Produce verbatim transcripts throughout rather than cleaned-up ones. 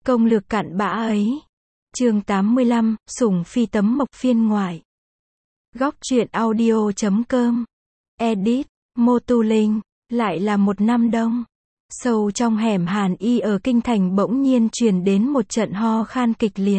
Công lược cặn bã ấy. Chương tám mươi lăm, Sủng Phi tấm mộc phiên ngoại. Góc truyện audio chấm com. Edit, Motu Linh. Lại là một năm đông. Sâu trong hẻm Hàn Y ở kinh thành bỗng nhiên truyền đến một trận ho khan kịch liệt.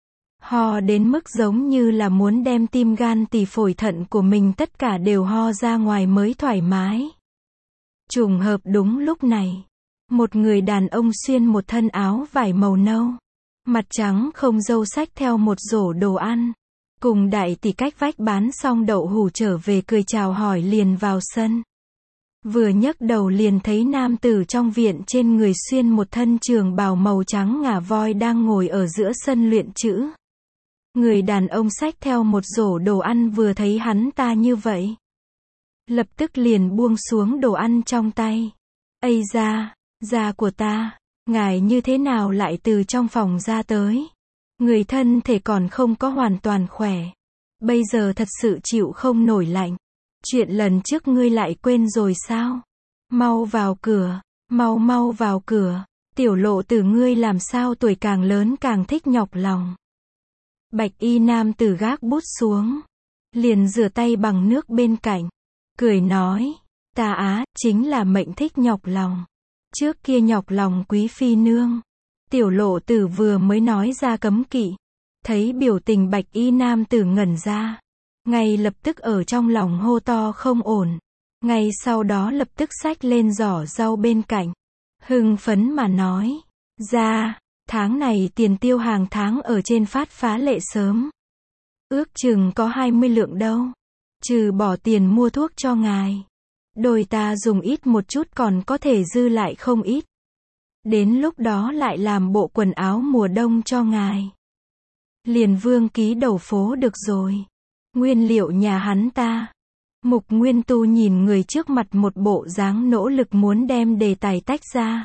Ho đến mức giống như là muốn đem tim gan tỳ phổi thận của mình tất cả đều ho ra ngoài mới thoải mái. Trùng hợp đúng lúc này, một người đàn ông xuyên một thân áo vải màu nâu, mặt trắng không râu xách theo một rổ đồ ăn, cùng đại tỷ cách vách bán xong đậu hủ trở về cười chào hỏi liền vào sân. Vừa nhấc đầu liền thấy nam tử trong viện trên người xuyên một thân trường bào màu trắng ngà voi đang ngồi ở giữa sân luyện chữ. Người đàn ông xách theo một rổ đồ ăn vừa thấy hắn ta như vậy, lập tức liền buông xuống đồ ăn trong tay. Ây da, da của ta, ngài như thế nào lại từ trong phòng ra tới? Người thân thể còn không có hoàn toàn khỏe. Bây giờ thật sự chịu không nổi lạnh. Chuyện lần trước ngươi lại quên rồi sao? Mau vào cửa, mau mau vào cửa. Tiểu Lộ Tử ngươi làm sao tuổi càng lớn càng thích nhọc lòng. Bạch y nam tử gác bút xuống, liền rửa tay bằng nước bên cạnh, cười nói, ta á, chính là mệnh thích nhọc lòng. Trước kia nhọc lòng quý phi nương. Tiểu Lộ Tử vừa mới nói ra cấm kỵ, thấy biểu tình bạch y nam tử ngẩn ra, ngay lập tức ở trong lòng hô to không ổn, ngay sau đó lập tức xách lên giỏ rau bên cạnh, hưng phấn mà nói, ra, tháng này tiền tiêu hàng tháng ở trên phát phá lệ sớm. Ước chừng có hai mươi lượng đâu. Trừ bỏ tiền mua thuốc cho ngài, đôi ta dùng ít một chút còn có thể dư lại không ít. Đến lúc đó lại làm bộ quần áo mùa đông cho ngài. Liền vương ký đầu phố được rồi. Nguyên liệu nhà hắn ta. Mục Nguyên Tu nhìn người trước mặt một bộ dáng nỗ lực muốn đem đề tài tách ra.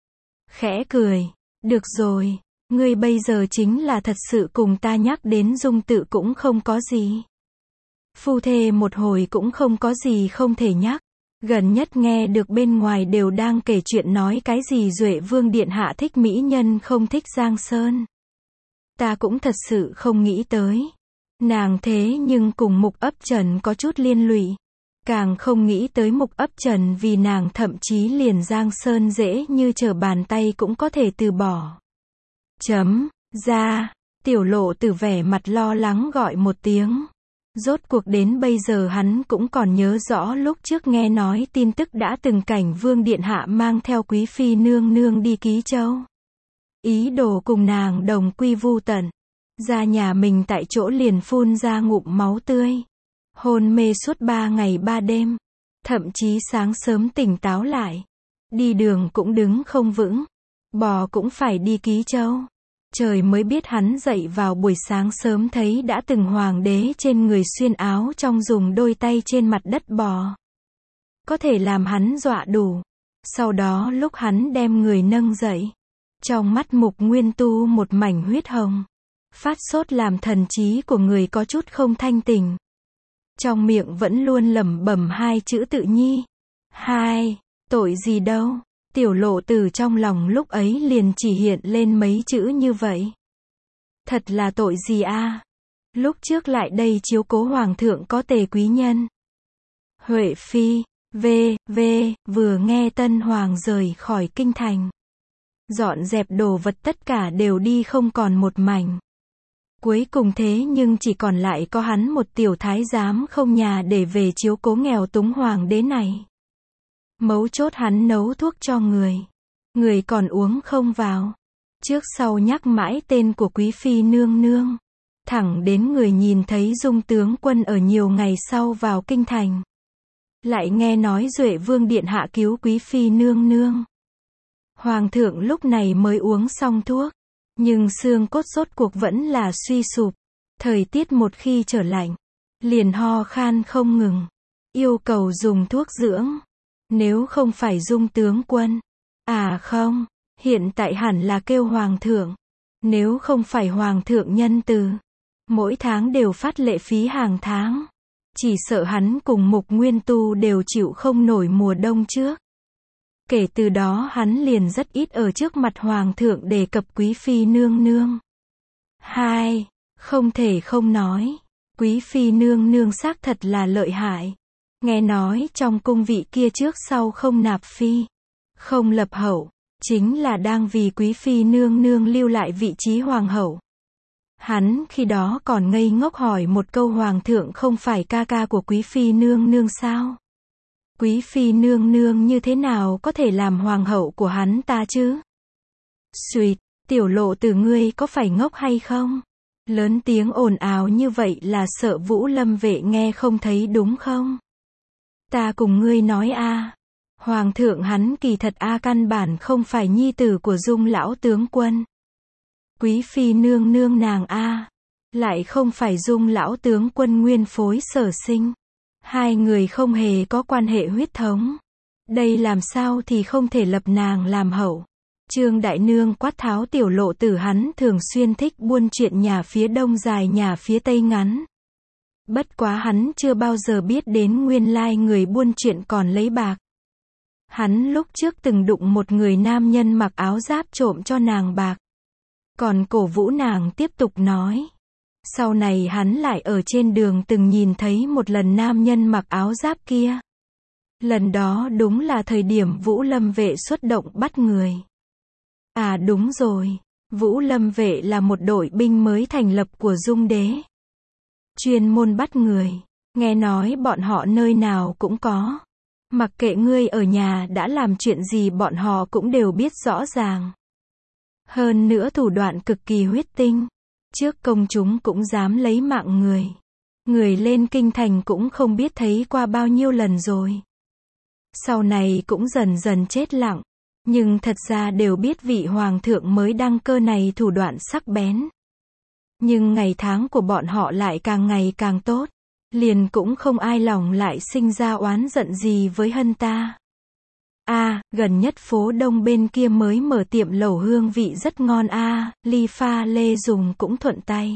Khẽ cười. Được rồi, ngươi bây giờ chính là thật sự cùng ta nhắc đến dung tự cũng không có gì. Phu thê một hồi cũng không có gì không thể nhắc. Gần nhất nghe được bên ngoài đều đang kể chuyện nói cái gì Duệ Vương Điện Hạ thích mỹ nhân không thích Giang Sơn. Ta cũng thật sự không nghĩ tới. Nàng thế nhưng cùng Mục Ấp Trần có chút liên lụy. Càng không nghĩ tới Mục Ấp Trần vì nàng thậm chí liền Giang Sơn dễ như trở bàn tay cũng có thể từ bỏ. Chấm, ra, Tiểu Lộ Tử vẻ mặt lo lắng gọi một tiếng. Rốt cuộc đến bây giờ hắn cũng còn nhớ rõ lúc trước nghe nói tin tức đã từng cảnh Vương Điện Hạ mang theo quý phi nương nương đi Ký Châu. Ý đồ cùng nàng đồng quy vu tận. Ra nhà mình tại chỗ liền phun ra ngụm máu tươi. Hôn mê suốt ba ngày ba đêm. Thậm chí sáng sớm tỉnh táo lại. Đi đường cũng đứng không vững. Bò cũng phải đi Ký Châu. Trời mới biết hắn dậy vào buổi sáng sớm thấy đã từng hoàng đế trên người xuyên áo trong dùng đôi tay trên mặt đất bò. Có thể làm hắn dọa đủ. Sau đó lúc hắn đem người nâng dậy, trong mắt Mục Nguyên Tu một mảnh huyết hồng. Phát sốt làm thần trí của người có chút không thanh tỉnh. Trong miệng vẫn luôn lẩm bẩm hai chữ tự nhi. Hai, tội gì đâu. Tiểu Lộ Tử trong lòng lúc ấy liền chỉ hiện lên mấy chữ như vậy. Thật là tội gì a? Lúc trước lại đây chiếu cố hoàng thượng có tề quý nhân. Huệ Phi, v, v, vừa nghe tân hoàng rời khỏi kinh thành. Dọn dẹp đồ vật tất cả đều đi không còn một mảnh. Cuối cùng thế nhưng chỉ còn lại có hắn một tiểu thái giám không nhà để về chiếu cố nghèo túng hoàng đế này. Mấu chốt hắn nấu thuốc cho người. Người còn uống không vào. Trước sau nhắc mãi tên của quý phi nương nương. Thẳng đến người nhìn thấy Dung tướng quân ở nhiều ngày sau vào kinh thành. Lại nghe nói Duệ Vương Điện Hạ cứu quý phi nương nương. Hoàng thượng lúc này mới uống xong thuốc. Nhưng xương cốt rốt cuộc vẫn là suy sụp. Thời tiết một khi trở lạnh, liền ho khan không ngừng. Yêu cầu dùng thuốc dưỡng. Nếu không phải Dung tướng quân. À không, hiện tại hẳn là kêu hoàng thượng. Nếu không phải hoàng thượng nhân từ, mỗi tháng đều phát lệ phí hàng tháng. Chỉ sợ hắn cùng Mục Nguyên Tu đều chịu không nổi mùa đông trước. Kể từ đó hắn liền rất ít ở trước mặt hoàng thượng đề cập quý phi nương nương. Hai, không thể không nói, quý phi nương nương xác thật là lợi hại. Nghe nói trong cung vị kia trước sau không nạp phi, không lập hậu, chính là đang vì quý phi nương nương lưu lại vị trí hoàng hậu. Hắn khi đó còn ngây ngốc hỏi một câu, hoàng thượng không phải ca ca của quý phi nương nương sao? Quý phi nương nương như thế nào có thể làm hoàng hậu của hắn ta chứ? Xuyệt, tiểu Lộ Tử ngươi có phải ngốc hay không? Lớn tiếng ồn ào như vậy là sợ Vũ Lâm vệ nghe không thấy đúng không? Ta cùng ngươi nói a, hoàng thượng hắn kỳ thật a căn bản không phải nhi tử của Dung lão tướng quân. Quý phi nương nương nàng a, lại không phải Dung lão tướng quân nguyên phối sở sinh. Hai người không hề có quan hệ huyết thống. Đây làm sao thì không thể lập nàng làm hậu. Trương Đại Nương quát tháo tiểu Lộ Tử hắn thường xuyên thích buôn chuyện nhà phía đông dài nhà phía tây ngắn. Bất quá hắn chưa bao giờ biết đến nguyên lai người buôn chuyện còn lấy bạc. Hắn lúc trước từng đụng một người nam nhân mặc áo giáp trộm cho nàng bạc. Còn cổ vũ nàng tiếp tục nói. Sau này hắn lại ở trên đường từng nhìn thấy một lần nam nhân mặc áo giáp kia. Lần đó đúng là thời điểm Vũ Lâm vệ xuất động bắt người. À đúng rồi, Vũ Lâm vệ là một đội binh mới thành lập của Dung đế. Chuyên môn bắt người, nghe nói bọn họ nơi nào cũng có. Mặc kệ ngươi ở nhà đã làm chuyện gì bọn họ cũng đều biết rõ ràng. Hơn nữa thủ đoạn cực kỳ huyết tinh. Trước công chúng cũng dám lấy mạng người. Người lên kinh thành cũng không biết thấy qua bao nhiêu lần rồi. Sau này cũng dần dần chết lặng. Nhưng thật ra đều biết vị hoàng thượng mới đăng cơ này thủ đoạn sắc bén. Nhưng ngày tháng của bọn họ lại càng ngày càng tốt. Liền cũng không ai lòng lại sinh ra oán giận gì với hân ta. A, gần nhất phố đông bên kia mới mở tiệm lẩu hương vị rất ngon a, ly pha lê dùng cũng thuận tay.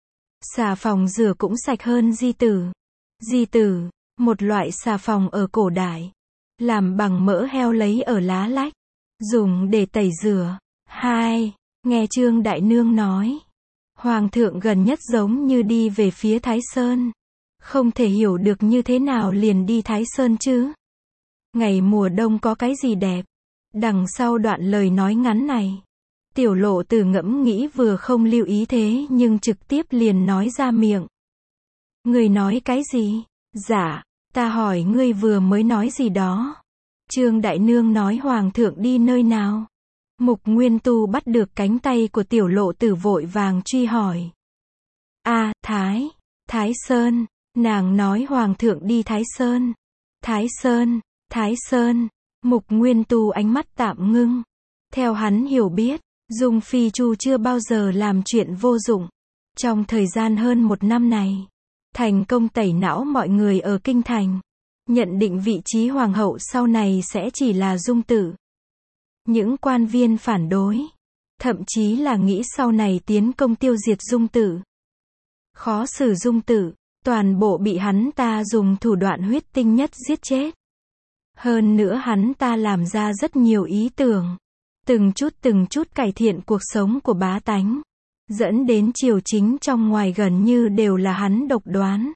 Xà phòng rửa cũng sạch hơn di tử. Di tử, một loại xà phòng ở cổ đại. Làm bằng mỡ heo lấy ở lá lách. Dùng để tẩy rửa. Hai, nghe Trương Đại Nương nói. Hoàng thượng gần nhất giống như đi về phía Thái Sơn. Không thể hiểu được như thế nào liền đi Thái Sơn chứ. Ngày mùa đông có cái gì đẹp? Đằng sau đoạn lời nói ngắn này. Tiểu Lộ Tử ngẫm nghĩ vừa không lưu ý thế nhưng trực tiếp liền nói ra miệng. Ngươi nói cái gì? Dạ, ta hỏi ngươi vừa mới nói gì đó. Trương Đại Nương nói hoàng thượng đi nơi nào? Mục Nguyên Tu bắt được cánh tay của tiểu Lộ Tử vội vàng truy hỏi. A, Thái, Thái Sơn, nàng nói hoàng thượng đi Thái Sơn. Thái Sơn, Thái Sơn, Mục Nguyên Tu ánh mắt tạm ngưng. Theo hắn hiểu biết, Dung Phi Chu chưa bao giờ làm chuyện vô dụng. Trong thời gian hơn một năm này, thành công tẩy não mọi người ở kinh thành. Nhận định vị trí hoàng hậu sau này sẽ chỉ là Dung Tử. Những quan viên phản đối, thậm chí là nghĩ sau này tiến công tiêu diệt Dung Tử. Khó xử Dung Tử, toàn bộ bị hắn ta dùng thủ đoạn huyết tinh nhất giết chết. Hơn nữa hắn ta làm ra rất nhiều ý tưởng, từng chút từng chút cải thiện cuộc sống của bá tánh, dẫn đến triều chính trong ngoài gần như đều là hắn độc đoán.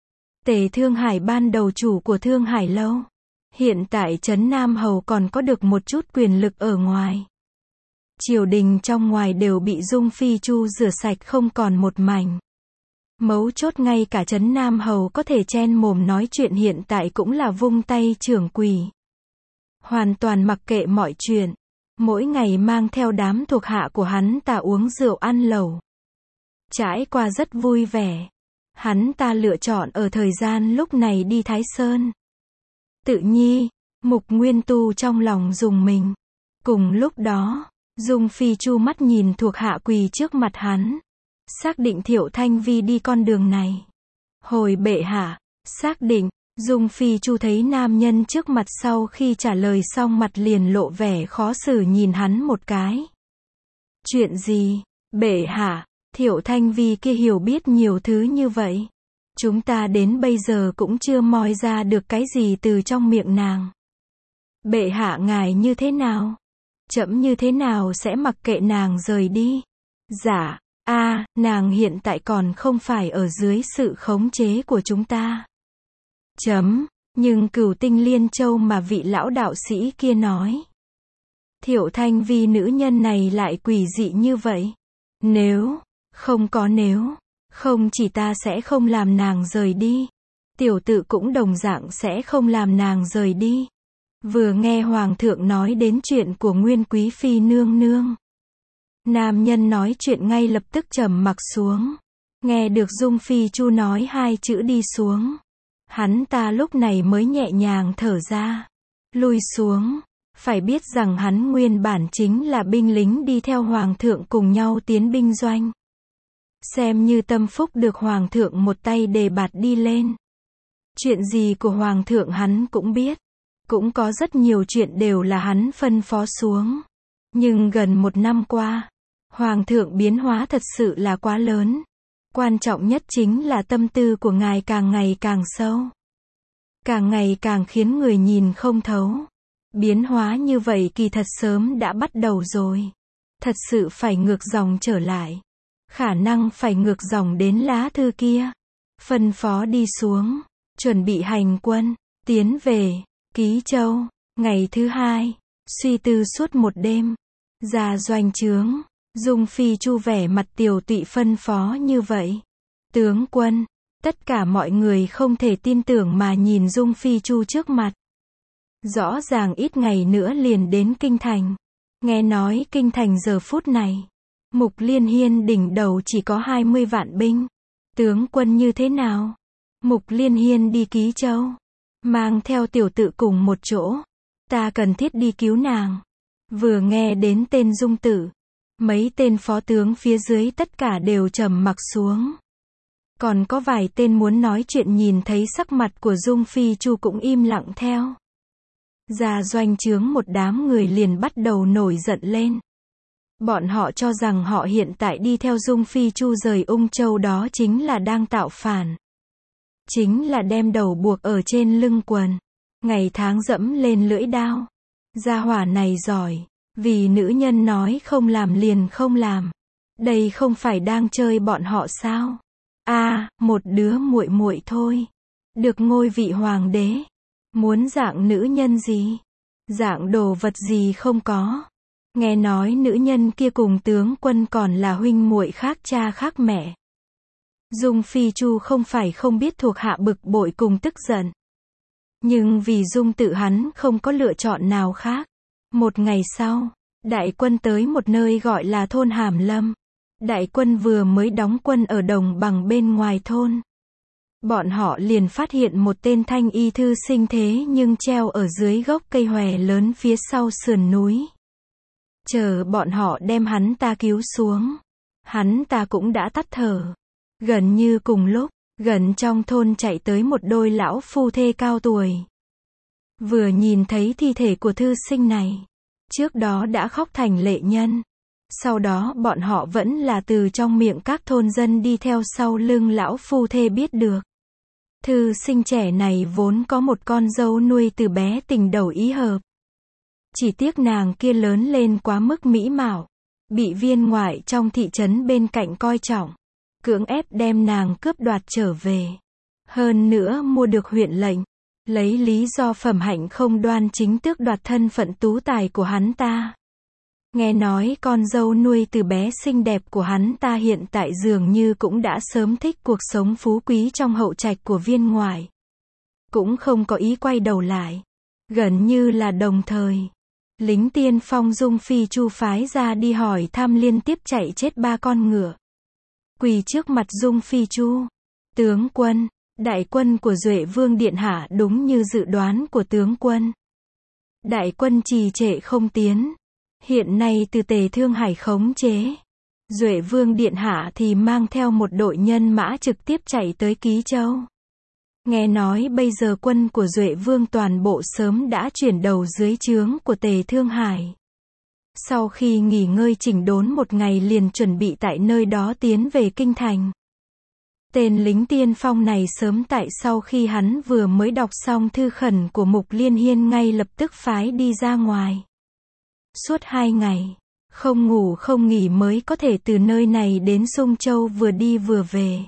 Tề Thương Hải ban đầu chủ của Thương Hải Lâu, hiện tại trấn Nam Hầu còn có được một chút quyền lực ở ngoài. Triều đình trong ngoài đều bị Dung Phi Chu rửa sạch không còn một mảnh. Mấu chốt ngay cả trấn Nam Hầu có thể chen mồm nói chuyện hiện tại cũng là vung tay trưởng quỳ. Hoàn toàn mặc kệ mọi chuyện. Mỗi ngày mang theo đám thuộc hạ của hắn ta uống rượu ăn lẩu. Trải qua rất vui vẻ. Hắn ta lựa chọn ở thời gian lúc này đi Thái Sơn. Tự nhi, Mục Nguyên Tu trong lòng rùng mình. Cùng lúc đó, Dung Phi Chu mắt nhìn thuộc hạ quỳ trước mặt hắn. Xác định Thiệu Thanh Vi đi con đường này. Hồi bệ hạ, xác định, Dung Phi Chu thấy nam nhân trước mặt sau khi trả lời xong mặt liền lộ vẻ khó xử nhìn hắn một cái. Chuyện gì? Bệ hạ, Thiệu Thanh Vi kia hiểu biết nhiều thứ như vậy. Chúng ta đến bây giờ cũng chưa moi ra được cái gì từ trong miệng nàng. Bệ hạ ngài như thế nào? Trẫm như thế nào sẽ mặc kệ nàng rời đi? Dạ, a, nàng hiện tại còn không phải ở dưới sự khống chế của chúng ta. Chấm, nhưng Cửu Tinh Liên Châu mà vị lão đạo sĩ kia nói. Thiệu Thanh Vi nữ nhân này lại quỷ dị như vậy. Nếu, không có nếu, không chỉ ta sẽ không làm nàng rời đi. Tiểu tự cũng đồng dạng sẽ không làm nàng rời đi. Vừa nghe Hoàng thượng nói đến chuyện của Nguyên Quý Phi nương nương. Nam nhân nói chuyện ngay lập tức trầm mặc xuống. Nghe được Dung Phi Chu nói hai chữ đi xuống. Hắn ta lúc này mới nhẹ nhàng thở ra. Lui xuống. Phải biết rằng hắn nguyên bản chính là binh lính đi theo Hoàng thượng cùng nhau tiến binh doanh. Xem như tâm phúc được Hoàng thượng một tay đề bạt đi lên. Chuyện gì của Hoàng thượng hắn cũng biết. Cũng có rất nhiều chuyện đều là hắn phân phó xuống. Nhưng gần một năm qua, Hoàng thượng biến hóa thật sự là quá lớn. Quan trọng nhất chính là tâm tư của ngài càng ngày càng sâu. Càng ngày càng khiến người nhìn không thấu. Biến hóa như vậy kỳ thật sớm đã bắt đầu rồi. Thật sự phải ngược dòng trở lại. Khả năng phải ngược dòng đến lá thư kia. Phân phó đi xuống. Chuẩn bị hành quân. Tiến về. Ký Châu. Ngày thứ hai. Suy tư suốt một đêm. Ra doanh trướng. Dung Phi Chu vẻ mặt tiều tụy phân phó như vậy. Tướng quân. Tất cả mọi người không thể tin tưởng mà nhìn Dung Phi Chu trước mặt. Rõ ràng ít ngày nữa liền đến Kinh Thành. Nghe nói Kinh Thành giờ phút này. Mục Liên Hiên đỉnh đầu chỉ có hai mươi vạn binh. Tướng quân như thế nào? Mục Liên Hiên đi Ký Châu. Mang theo tiểu tự cùng một chỗ. Ta cần thiết đi cứu nàng. Vừa nghe đến tên Dung Tử. Mấy tên phó tướng phía dưới tất cả đều trầm mặc xuống. Còn có vài tên muốn nói chuyện nhìn thấy sắc mặt của Dung Phi Chu cũng im lặng theo. Ra doanh trướng một đám người liền bắt đầu nổi giận lên. Bọn họ cho rằng họ hiện tại đi theo Dung Phi Chu rời Ung Châu đó chính là đang tạo phản. Chính là đem đầu buộc ở trên lưng quần. Ngày tháng dẫm lên lưỡi đao. Gia hỏa này giỏi. Vì nữ nhân nói không làm liền không làm. Đây không phải đang chơi bọn họ sao? A, à, một đứa muội muội thôi. Được ngôi vị hoàng đế. Muốn dạng nữ nhân gì? Dạng đồ vật gì không có. Nghe nói nữ nhân kia cùng tướng quân còn là huynh muội khác cha khác mẹ. Dung Phi Chu không phải không biết thuộc hạ bực bội cùng tức giận. Nhưng vì Dung tự hắn không có lựa chọn nào khác. Một ngày sau, đại quân tới một nơi gọi là thôn Hàm Lâm. Đại quân vừa mới đóng quân ở đồng bằng bên ngoài thôn. Bọn họ liền phát hiện một tên thanh y thư sinh thế nhưng treo ở dưới gốc cây hòe lớn phía sau sườn núi. Chờ bọn họ đem hắn ta cứu xuống. Hắn ta cũng đã tắt thở. Gần như cùng lúc, gần trong thôn chạy tới một đôi lão phu thê cao tuổi. Vừa nhìn thấy thi thể của thư sinh này. Trước đó đã khóc thành lệ nhân. Sau đó bọn họ vẫn là từ trong miệng các thôn dân đi theo sau lưng lão phu thê biết được. Thư sinh trẻ này vốn có một con dâu nuôi từ bé tình đầu ý hợp. Chỉ tiếc nàng kia lớn lên quá mức mỹ mạo. Bị viên ngoại trong thị trấn bên cạnh coi trọng. Cưỡng ép đem nàng cướp đoạt trở về. Hơn nữa mua được huyện lệnh. Lấy lý do phẩm hạnh không đoan chính tước đoạt thân phận tú tài của hắn ta. Nghe nói con dâu nuôi từ bé xinh đẹp của hắn ta hiện tại dường như cũng đã sớm thích cuộc sống phú quý trong hậu trạch của viên ngoại. Cũng không có ý quay đầu lại. Gần như là đồng thời. Lính tiên phong Dung Phi Chu phái ra đi hỏi thăm liên tiếp chạy chết ba con ngựa. Quỳ trước mặt Dung Phi Chu. Tướng quân, đại quân của Duệ Vương Điện Hạ đúng như dự đoán của tướng quân. Đại quân trì trệ không tiến. Hiện nay từ Tề Thương Hải khống chế. Duệ Vương Điện Hạ thì mang theo một đội nhân mã trực tiếp chạy tới Ký Châu. Nghe nói bây giờ quân của Duệ Vương toàn bộ sớm đã chuyển đầu dưới trướng của Tề Thương Hải. Sau khi nghỉ ngơi chỉnh đốn một ngày liền chuẩn bị tại nơi đó tiến về Kinh Thành. Tên lính tiên phong này sớm tại sau khi hắn vừa mới đọc xong thư khẩn của Mục Liên Hiên ngay lập tức phái đi ra ngoài. Suốt hai ngày, không ngủ không nghỉ mới có thể từ nơi này đến Sung Châu vừa đi vừa về.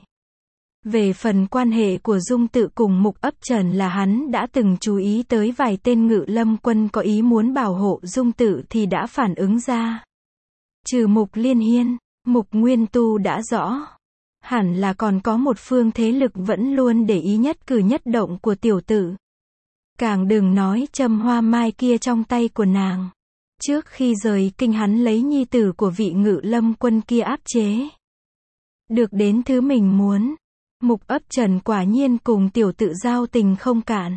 Về phần quan hệ của Dung Tự cùng Mục Ấp Trần là hắn đã từng chú ý tới vài tên Ngự Lâm quân có ý muốn bảo hộ Dung Tự thì đã phản ứng ra. Trừ Mục Liên Hiên, Mục Nguyên Tu đã rõ. Hẳn là còn có một phương thế lực vẫn luôn để ý nhất cử nhất động của tiểu tử. Càng đừng nói châm hoa mai kia trong tay của nàng. Trước khi rời kinh hắn lấy nhi tử của vị Ngự Lâm quân kia áp chế. Được đến thứ mình muốn. Mục Ấp Trần quả nhiên cùng tiểu tự giao tình không cạn.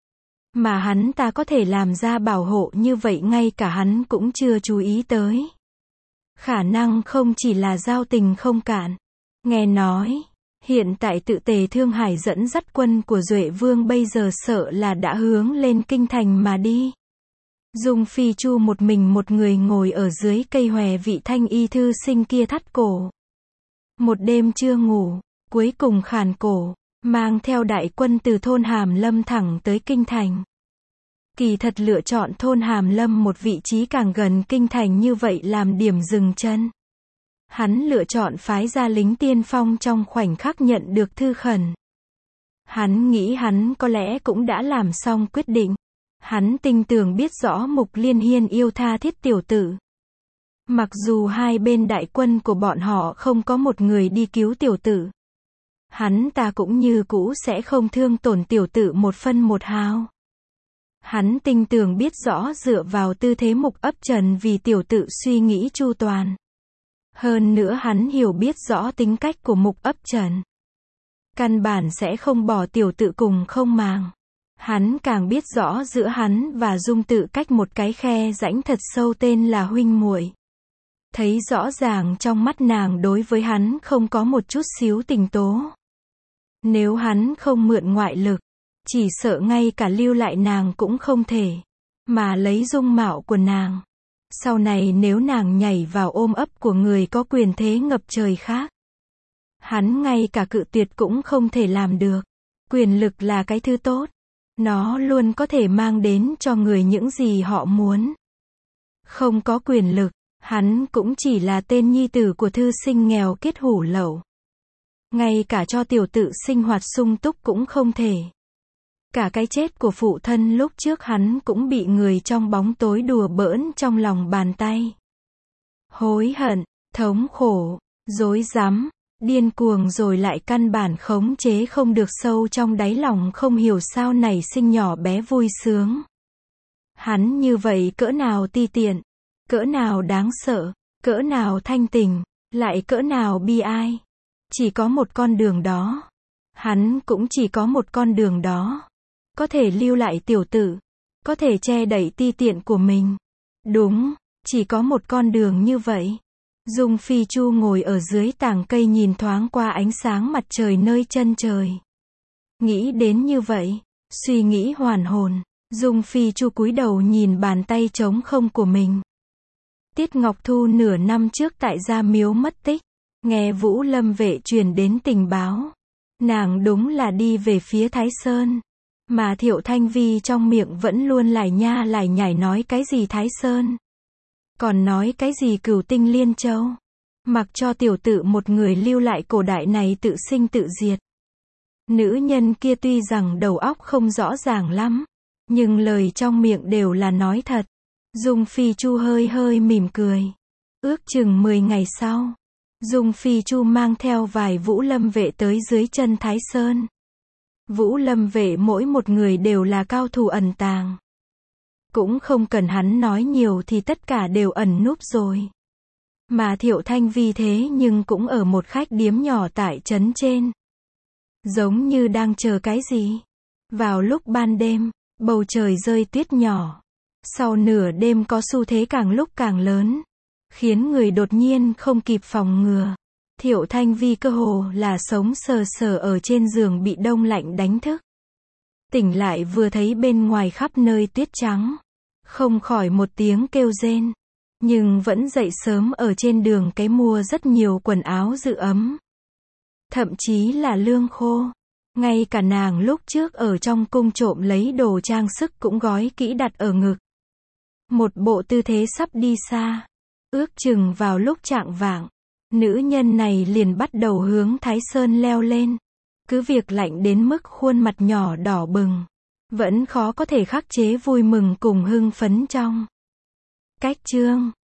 Mà hắn ta có thể làm ra bảo hộ như vậy ngay cả hắn cũng chưa chú ý tới. Khả năng không chỉ là giao tình không cạn. Nghe nói, hiện tại tự Tề Thương Hải dẫn dắt quân của Duệ Vương bây giờ sợ là đã hướng lên kinh thành mà đi. Dung Phi Chu một mình một người ngồi ở dưới cây hòe vị thanh y thư sinh kia thắt cổ. Một đêm chưa ngủ, cuối cùng khàn cổ, mang theo đại quân từ thôn Hàm Lâm thẳng tới kinh thành. Kỳ thật lựa chọn thôn Hàm Lâm một vị trí càng gần kinh thành như vậy làm điểm dừng chân. Hắn lựa chọn phái ra lính tiên phong trong khoảnh khắc nhận được thư khẩn. Hắn nghĩ hắn có lẽ cũng đã làm xong quyết định. Hắn tinh tường biết rõ Mục Liên Hiên yêu tha thiết tiểu tử. Mặc dù hai bên đại quân của bọn họ không có một người đi cứu tiểu tử. Hắn ta cũng như cũ sẽ không thương tổn tiểu tử một phân một hào. Hắn tinh tường biết rõ dựa vào tư thế Mục Ấp Trần vì tiểu tử suy nghĩ chu toàn. Hơn nữa hắn hiểu biết rõ tính cách của Mục Ấp Trần. Căn bản sẽ không bỏ tiểu tự cùng không màng. Hắn càng biết rõ giữa hắn và Dung Tự cách một cái khe rãnh thật sâu tên là huynh muội. Thấy rõ ràng trong mắt nàng đối với hắn không có một chút xíu tình tố. Nếu hắn không mượn ngoại lực, chỉ sợ ngay cả lưu lại nàng cũng không thể. Mà lấy dung mạo của nàng. Sau này nếu nàng nhảy vào ôm ấp của người có quyền thế ngập trời khác. Hắn ngay cả cự tuyệt cũng không thể làm được. Quyền lực là cái thứ tốt. Nó luôn có thể mang đến cho người những gì họ muốn. Không có quyền lực, hắn cũng chỉ là tên nhi tử của thư sinh nghèo kết hủ lậu. Ngay cả cho tiểu tự sinh hoạt sung túc cũng không thể. Cả cái chết của phụ thân lúc trước hắn cũng bị người trong bóng tối đùa bỡn trong lòng bàn tay. Hối hận, thống khổ, rối rắm, điên cuồng rồi lại căn bản khống chế không được sâu trong đáy lòng không hiểu sao nảy sinh nhỏ bé vui sướng. Hắn như vậy cỡ nào ti tiện, cỡ nào đáng sợ, cỡ nào thanh tình, lại cỡ nào bi ai. Chỉ có một con đường đó. Hắn cũng chỉ có một con đường đó. Có thể lưu lại tiểu tử. Có thể che đậy ti tiện của mình. Đúng, chỉ có một con đường như vậy. Dung Phi Chu ngồi ở dưới tàng cây nhìn thoáng qua ánh sáng mặt trời nơi chân trời. Nghĩ đến như vậy, suy nghĩ hoàn hồn, Dung Phi Chu cúi đầu nhìn bàn tay trống không của mình. Tiết Ngọc Thu nửa năm trước tại Gia Miếu mất tích, nghe Vũ Lâm vệ truyền đến tình báo. Nàng đúng là đi về phía Thái Sơn. Mà Thiệu Thanh Vi trong miệng vẫn luôn lải nha lải nhải nói cái gì Thái Sơn. Còn nói cái gì Cửu Tinh Liên Châu. Mặc cho tiểu tự một người lưu lại cổ đại này tự sinh tự diệt. Nữ nhân kia tuy rằng đầu óc không rõ ràng lắm. Nhưng lời trong miệng đều là nói thật. Dung Phi Chu hơi hơi mỉm cười. Ước chừng mười ngày sau. Dung Phi Chu mang theo vài Vũ Lâm vệ tới dưới chân Thái Sơn. Vũ Lâm vệ mỗi một người đều là cao thủ ẩn tàng. Cũng không cần hắn nói nhiều thì tất cả đều ẩn núp rồi. Mà Thiệu Thanh Vi thế nhưng cũng ở một khách điếm nhỏ tại trấn trên. Giống như đang chờ cái gì. Vào lúc ban đêm, bầu trời rơi tuyết nhỏ. Sau nửa đêm có xu thế càng lúc càng lớn. Khiến người đột nhiên không kịp phòng ngừa. Thiệu Thanh Vi cơ hồ là sống sờ sờ ở trên giường bị đông lạnh đánh thức. Tỉnh lại vừa thấy bên ngoài khắp nơi tuyết trắng. Không khỏi một tiếng kêu rên. Nhưng vẫn dậy sớm ở trên đường cái mua rất nhiều quần áo giữ ấm. thậm chí là lương khô. Ngay cả nàng lúc trước ở trong cung trộm lấy đồ trang sức cũng gói kỹ đặt ở ngực. Một bộ tư thế sắp đi xa. Ước chừng vào lúc chạng vạng, nữ nhân này liền bắt đầu hướng Thái Sơn leo lên. Cứ việc lạnh đến mức khuôn mặt nhỏ đỏ bừng, vẫn khó có thể khắc chế vui mừng cùng hưng phấn trong. Cách chương